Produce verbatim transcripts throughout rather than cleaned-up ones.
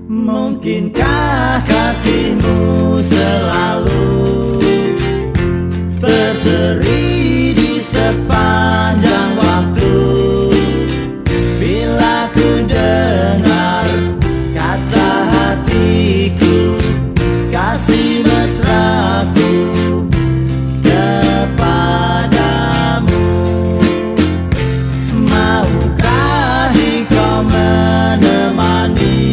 Mungkinkah kasihmu selalu berseri di sepanjang waktu? Bila ku dengar kata hatiku, kasih mesraku kepadamu. Maukah engkau menemani,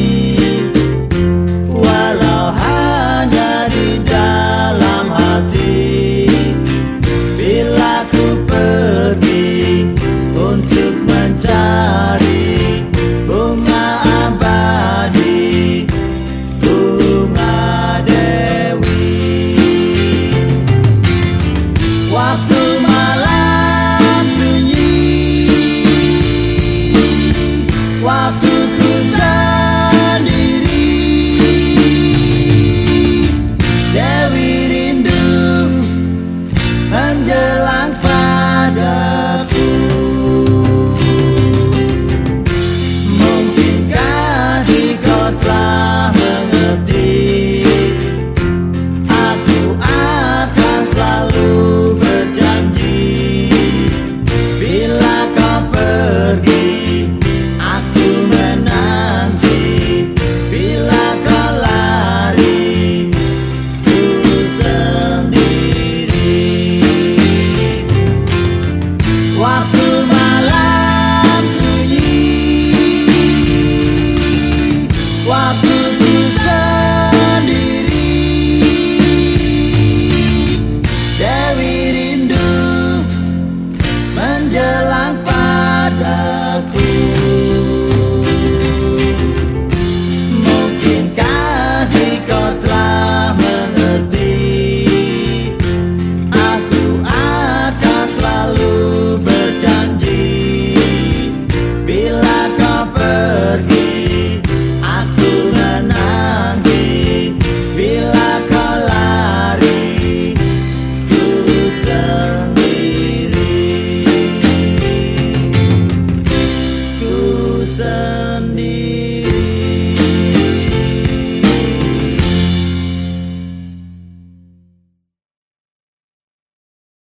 walau hanya di dalam hati, bila ku pergi untuk mencari bunga abadi, bunga dewi. Waktu malam sunyi, waktu